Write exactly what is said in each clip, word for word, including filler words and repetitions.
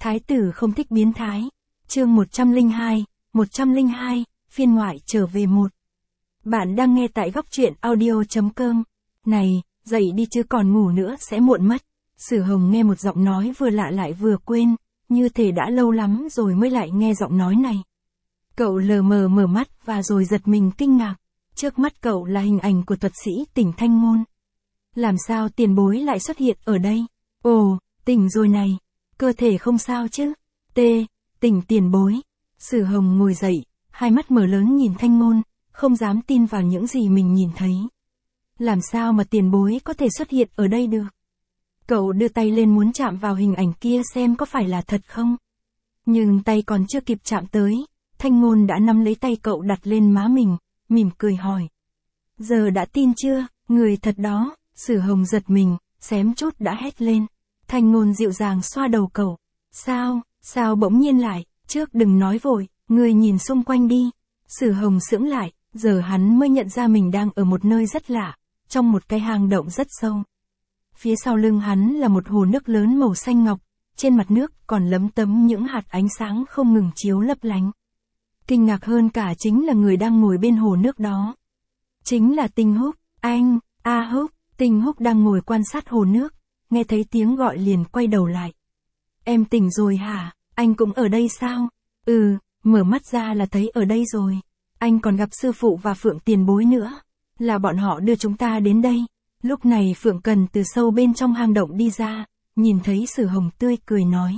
Thái tử không thích biến thái. Chương một trăm lẻ hai, một trăm lẻ hai, phiên ngoại trở về một. Bạn đang nghe tại góc truyện audio chấm com. Này, dậy đi chứ còn ngủ nữa sẽ muộn mất. Sử Hồng nghe một giọng nói vừa lạ lại vừa quên, như thể đã lâu lắm rồi mới lại nghe giọng nói này. Cậu lờ mờ mở mắt và rồi giật mình kinh ngạc. Trước mắt cậu là hình ảnh của thuật sĩ Tỉnh Thanh Ngôn. Làm sao tiền bối lại xuất hiện ở đây? Ồ, tỉnh rồi này. Cơ thể không sao chứ? T, tỉnh tiền bối. Sử Hồng ngồi dậy, hai mắt mở lớn nhìn Thanh Ngôn, không dám tin vào những gì mình nhìn thấy. Làm sao mà tiền bối có thể xuất hiện ở đây được? Cậu đưa tay lên muốn chạm vào hình ảnh kia xem có phải là thật không? Nhưng tay còn chưa kịp chạm tới, Thanh Ngôn đã nắm lấy tay cậu đặt lên má mình, mỉm cười hỏi. Giờ đã tin chưa, người thật đó? Sử Hồng giật mình, xém chút đã hét lên. Thanh Ngôn dịu dàng xoa đầu cậu. Sao, sao bỗng nhiên lại, trước đừng nói vội, người nhìn xung quanh đi. Sử Hồng sững lại, giờ hắn mới nhận ra mình đang ở một nơi rất lạ, trong một cái hang động rất sâu. Phía sau lưng hắn là một hồ nước lớn màu xanh ngọc, trên mặt nước còn lấm tấm những hạt ánh sáng không ngừng chiếu lấp lánh. Kinh ngạc hơn cả chính là người đang ngồi bên hồ nước đó. Chính là Tinh Húc. Anh, A Húc. Tinh Húc đang ngồi quan sát hồ nước, nghe thấy tiếng gọi liền quay đầu lại. Em tỉnh rồi hả? Anh cũng ở đây sao? Ừ, mở mắt ra là thấy ở đây rồi. Anh còn gặp sư phụ và Phượng tiền bối nữa. Là bọn họ đưa chúng ta đến đây. Lúc này Phượng Cần từ sâu bên trong hang động đi ra, nhìn thấy Sử Hồng tươi cười nói.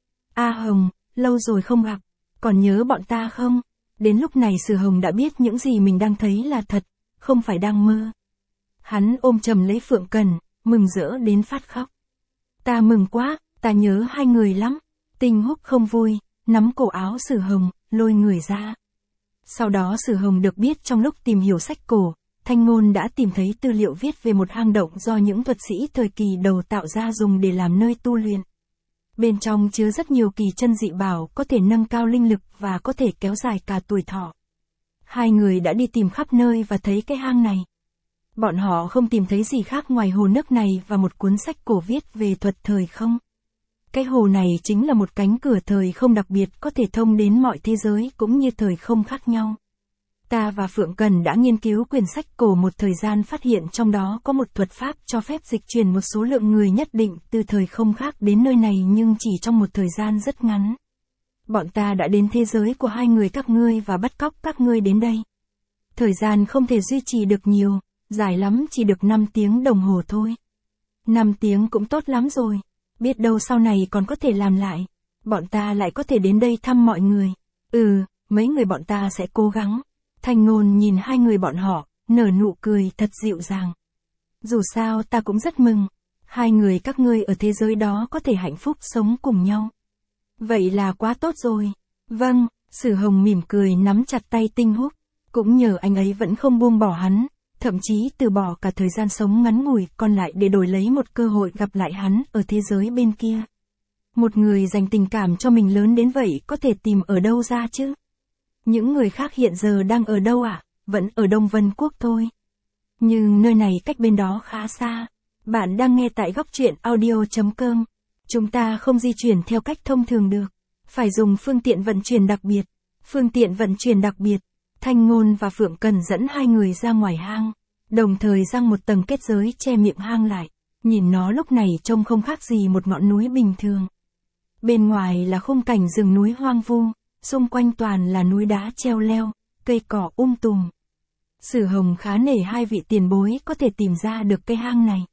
A Hồng, lâu rồi không gặp, còn nhớ bọn ta không? Đến lúc này Sử Hồng đã biết những gì mình đang thấy là thật, không phải đang mơ. Hắn ôm chầm lấy Phượng Cần, mừng rỡ đến phát khóc. Ta mừng quá, ta nhớ hai người lắm. Tinh Húc không vui, nắm cổ áo Sử Hồng, lôi người ra. Sau đó Sử Hồng được biết trong lúc tìm hiểu sách cổ, Thanh Ngôn đã tìm thấy tư liệu viết về một hang động do những thuật sĩ thời kỳ đầu tạo ra dùng để làm nơi tu luyện. Bên trong chứa rất nhiều kỳ chân dị bảo có thể nâng cao linh lực và có thể kéo dài cả tuổi thọ. Hai người đã đi tìm khắp nơi và thấy cái hang này. Bọn họ không tìm thấy gì khác ngoài hồ nước này và một cuốn sách cổ viết về thuật thời không. Cái hồ này chính là một cánh cửa thời không đặc biệt có thể thông đến mọi thế giới cũng như thời không khác nhau. Ta và Phượng Cần đã nghiên cứu quyển sách cổ một thời gian phát hiện trong đó có một thuật pháp cho phép dịch chuyển một số lượng người nhất định từ thời không khác đến nơi này nhưng chỉ trong một thời gian rất ngắn. Bọn ta đã đến thế giới của hai người các ngươi và bắt cóc các ngươi đến đây. Thời gian không thể duy trì được nhiều, dài lắm chỉ được năm tiếng đồng hồ thôi. năm tiếng cũng tốt lắm rồi, biết đâu sau này còn có thể làm lại. Bọn ta lại có thể đến đây thăm mọi người. Ừ, mấy người bọn ta sẽ cố gắng. Thanh Ngôn nhìn hai người bọn họ, nở nụ cười thật dịu dàng. Dù sao ta cũng rất mừng, hai người các ngươi ở thế giới đó có thể hạnh phúc sống cùng nhau. Vậy là quá tốt rồi. Vâng, Sử Hồng mỉm cười nắm chặt tay Tinh Húc, cũng nhờ anh ấy vẫn không buông bỏ hắn, thậm chí từ bỏ cả thời gian sống ngắn ngủi còn lại để đổi lấy một cơ hội gặp lại hắn ở thế giới bên kia. Một người dành tình cảm cho mình lớn đến vậy có thể tìm ở đâu ra chứ? Những người khác hiện giờ đang ở đâu ạ? À? Vẫn ở Đông Vân Quốc thôi. Nhưng nơi này cách bên đó khá xa. Bạn đang nghe tại góc truyện audio chấm com. Chúng ta không di chuyển theo cách thông thường được. Phải dùng phương tiện vận chuyển đặc biệt. Phương tiện vận chuyển đặc biệt. Thanh Ngôn và Phượng Cần dẫn hai người ra ngoài hang. Đồng thời giăng một tầng kết giới che miệng hang lại. Nhìn nó lúc này trông không khác gì một ngọn núi bình thường. Bên ngoài là khung cảnh rừng núi hoang vu. Xung quanh toàn là núi đá treo leo, cây cỏ um tùm. Sử Hồng khá nể hai vị tiền bối có thể tìm ra được cái hang này.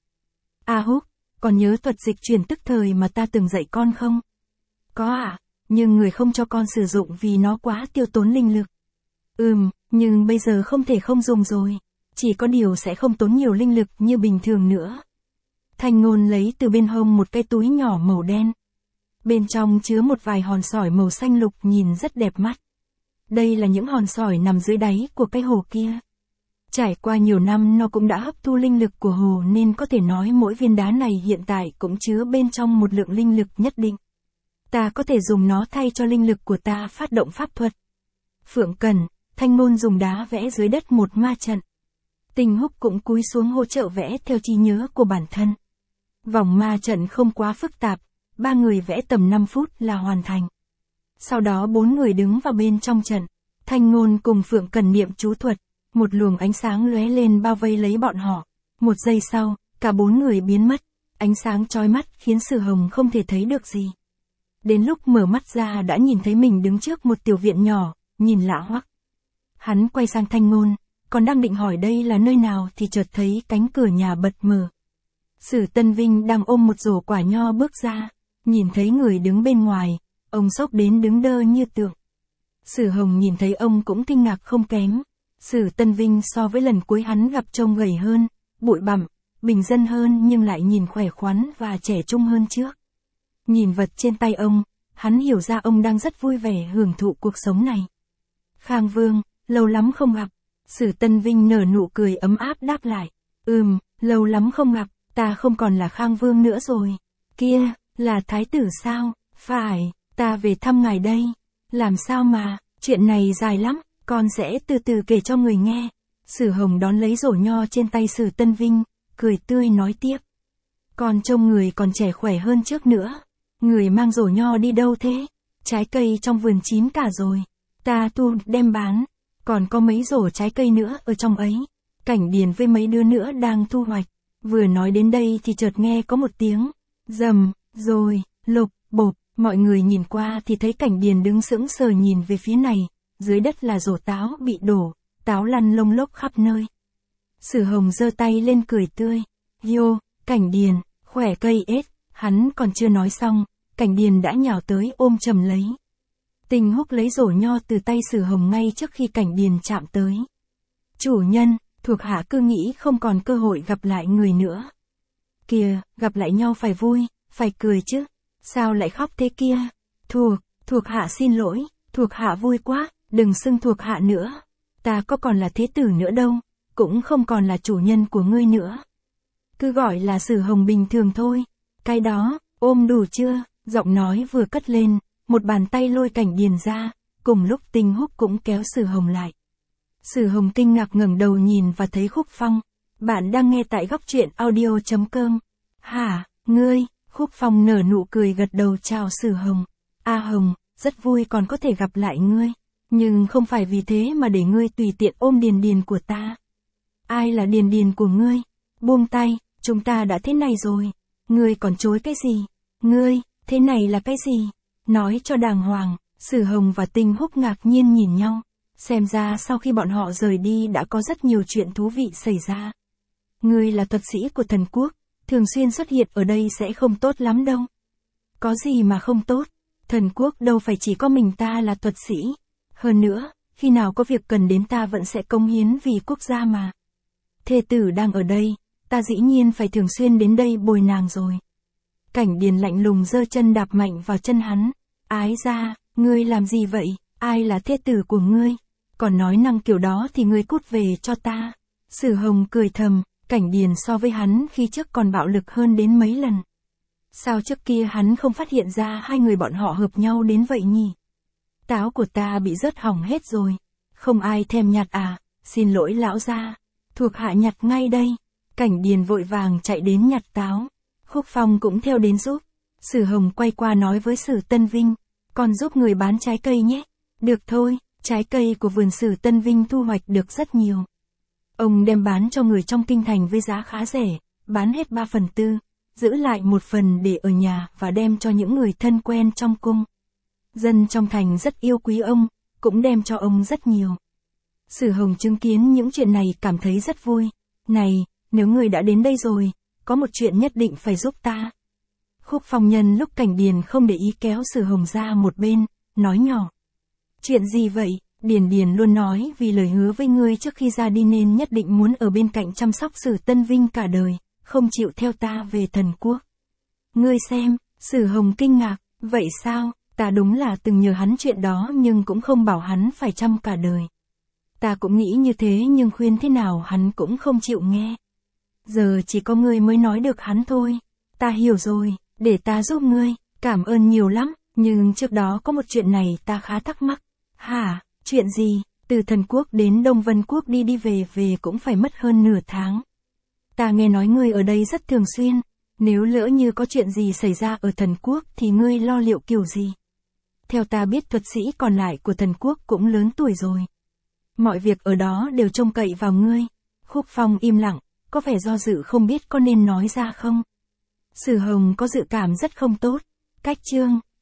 A Húc, còn nhớ thuật dịch chuyển tức thời mà ta từng dạy con không? Có ạ, à, nhưng người không cho con sử dụng vì nó quá tiêu tốn linh lực. Ừm, nhưng bây giờ không thể không dùng rồi. Chỉ có điều sẽ không tốn nhiều linh lực như bình thường nữa. Thanh Ngôn lấy từ bên hông một cái túi nhỏ màu đen. Bên trong chứa một vài hòn sỏi màu xanh lục nhìn rất đẹp mắt. Đây là những hòn sỏi nằm dưới đáy của cái hồ kia. Trải qua nhiều năm nó cũng đã hấp thu linh lực của hồ nên có thể nói mỗi viên đá này hiện tại cũng chứa bên trong một lượng linh lực nhất định. Ta có thể dùng nó thay cho linh lực của ta phát động pháp thuật. Phượng Cần, Thanh Ngôn dùng đá vẽ dưới đất một ma trận. Tinh Húc cũng cúi xuống hỗ trợ vẽ theo trí nhớ của bản thân. Vòng ma trận không quá phức tạp. ba người vẽ tầm năm phút là hoàn thành. Sau đó bốn người đứng vào bên trong trận. Thanh Ngôn cùng Phượng Cần niệm chú thuật, một luồng ánh sáng lóe lên bao vây lấy bọn họ. Một giây sau, cả bốn người biến mất, ánh sáng chói mắt khiến Sử Hồng không thể thấy được gì. Đến lúc mở mắt ra đã nhìn thấy mình đứng trước một tiểu viện nhỏ, nhìn lạ hoắc. Hắn quay sang Thanh Ngôn, còn đang định hỏi đây là nơi nào thì chợt thấy cánh cửa nhà bật mở. Sử Tân Vinh đang ôm một rổ quả nho bước ra, nhìn thấy người đứng bên ngoài, ông sốc đến đứng đơ như tượng. Sử Hồng nhìn thấy ông cũng kinh ngạc không kém. Sử Tân Vinh so với lần cuối hắn gặp trông gầy hơn, bụi bặm, bình dân hơn nhưng lại nhìn khỏe khoắn và trẻ trung hơn trước. Nhìn vật trên tay ông, hắn hiểu ra ông đang rất vui vẻ hưởng thụ cuộc sống này. Khang Vương, lâu lắm không gặp. Sử Tân Vinh nở nụ cười ấm áp đáp lại. Ừm, lâu lắm không gặp, ta không còn là Khang Vương nữa rồi. Kia, là thái tử sao? Phải, ta về thăm ngài đây. Làm sao mà, chuyện này dài lắm, con sẽ từ từ kể cho người nghe. Sử Hồng đón lấy rổ nho trên tay Sử Tân Vinh, cười tươi nói tiếp. Con trông người còn trẻ khỏe hơn trước nữa. Người mang rổ nho đi đâu thế? Trái cây trong vườn chín cả rồi. Ta thu đem bán. Còn có mấy rổ trái cây nữa ở trong ấy. Cảnh Điền với mấy đứa nữa đang thu hoạch. Vừa nói đến đây thì chợt nghe có một tiếng rầm, rồi, lục, bộp. Mọi người nhìn qua thì thấy Cảnh Điền đứng sững sờ nhìn về phía này. Dưới đất là rổ táo bị đổ, táo lăn lông lốc khắp nơi. Sử Hồng giơ tay lên cười tươi. Yo, Cảnh Điền, khỏe cây ết. Hắn còn chưa nói xong, Cảnh Điền đã nhào tới ôm chầm lấy. Tình Húc lấy rổ nho từ tay Sử Hồng ngay trước khi Cảnh Điền chạm tới. Chủ nhân, thuộc hạ cứ nghĩ không còn cơ hội gặp lại người nữa. Kìa, gặp lại nhau phải vui, phải cười chứ. Sao lại khóc thế kia? Thuộc, thuộc hạ xin lỗi, thuộc hạ vui quá, đừng xưng thuộc hạ nữa. Ta có còn là thế tử nữa đâu, cũng không còn là chủ nhân của ngươi nữa. Cứ gọi là Sử Hồng bình thường thôi. Cái đó, ôm đủ chưa? Giọng nói vừa cất lên, một bàn tay lôi Cảnh Điền ra, cùng lúc Tình Húc cũng kéo Sử Hồng lại. Sử Hồng kinh ngạc ngẩng đầu nhìn và thấy Khúc Phong. Bạn đang nghe tại góc truyện audio chấm com. Hả, ngươi? Khúc Phong nở nụ cười gật đầu chào Sử Hồng. A Hồng, rất vui còn có thể gặp lại ngươi. Nhưng không phải vì thế mà để ngươi tùy tiện ôm Điền Điền của ta. Ai là Điền Điền của ngươi? Buông tay, chúng ta đã thế này rồi. Ngươi còn chối cái gì? Ngươi, thế này là cái gì? Nói cho đàng hoàng. Sử Hồng và Tình Húc ngạc nhiên nhìn nhau. Xem ra sau khi bọn họ rời đi đã có rất nhiều chuyện thú vị xảy ra. Ngươi là thuật sĩ của thần quốc, thường xuyên xuất hiện ở đây sẽ không tốt lắm đâu. Có gì mà không tốt? Thần quốc đâu phải chỉ có mình ta là thuật sĩ. Hơn nữa, khi nào có việc cần đến ta vẫn sẽ cống hiến vì quốc gia mà. Thê tử đang ở đây, ta dĩ nhiên phải thường xuyên đến đây bồi nàng rồi. Cảnh Điền lạnh lùng giơ chân đạp mạnh vào chân hắn. Ái ra, ngươi làm gì vậy? Ai là thê tử của ngươi? Còn nói năng kiểu đó thì ngươi cút về cho ta. Sử Hồng cười thầm, Cảnh Điền so với hắn khi trước còn bạo lực hơn đến mấy lần. Sao trước kia hắn không phát hiện ra hai người bọn họ hợp nhau đến vậy nhỉ? Táo của ta bị rớt hỏng hết rồi. Không ai thèm nhặt à? Xin lỗi lão gia. Thuộc hạ nhặt ngay đây. Cảnh Điền vội vàng chạy đến nhặt táo. Khúc Phong cũng theo đến giúp. Sử Hồng quay qua nói với Sử Tân Vinh. Con giúp người bán trái cây nhé. Được thôi, trái cây của vườn Sử Tân Vinh thu hoạch được rất nhiều. Ông đem bán cho người trong kinh thành với giá khá rẻ, bán hết ba phần tư, giữ lại một phần để ở nhà và đem cho những người thân quen trong cung. Dân trong thành rất yêu quý ông, cũng đem cho ông rất nhiều. Sử Hồng chứng kiến những chuyện này cảm thấy rất vui. Này, nếu người đã đến đây rồi, có một chuyện nhất định phải giúp ta. Khúc Phong nhân lúc Cảnh Điền không để ý kéo Sử Hồng ra một bên, nói nhỏ. Chuyện gì vậy? Điền Điền luôn nói vì lời hứa với ngươi trước khi ra đi nên nhất định muốn ở bên cạnh chăm sóc Sử Tân Vinh cả đời, không chịu theo ta về thần quốc. Ngươi xem, Sử Hồng kinh ngạc, vậy sao? Ta đúng là từng nhờ hắn chuyện đó nhưng cũng không bảo hắn phải chăm cả đời. Ta cũng nghĩ như thế nhưng khuyên thế nào hắn cũng không chịu nghe. Giờ chỉ có ngươi mới nói được hắn thôi. Ta hiểu rồi, để ta giúp ngươi, cảm ơn nhiều lắm, nhưng trước đó có một chuyện này ta khá thắc mắc. Hả, chuyện gì? Từ thần quốc đến Đông Vân quốc đi đi về về cũng phải mất hơn nửa tháng. Ta nghe nói ngươi ở đây rất thường xuyên, Nếu lỡ như có chuyện gì xảy ra ở thần quốc thì ngươi lo liệu kiểu gì? Theo ta biết thuật sĩ còn lại của thần quốc cũng lớn tuổi rồi. Mọi việc ở đó đều trông cậy vào ngươi. Khúc Phong im lặng, có vẻ do dự không biết có nên nói ra không. Sử Hồng có dự cảm rất không tốt. Cách chương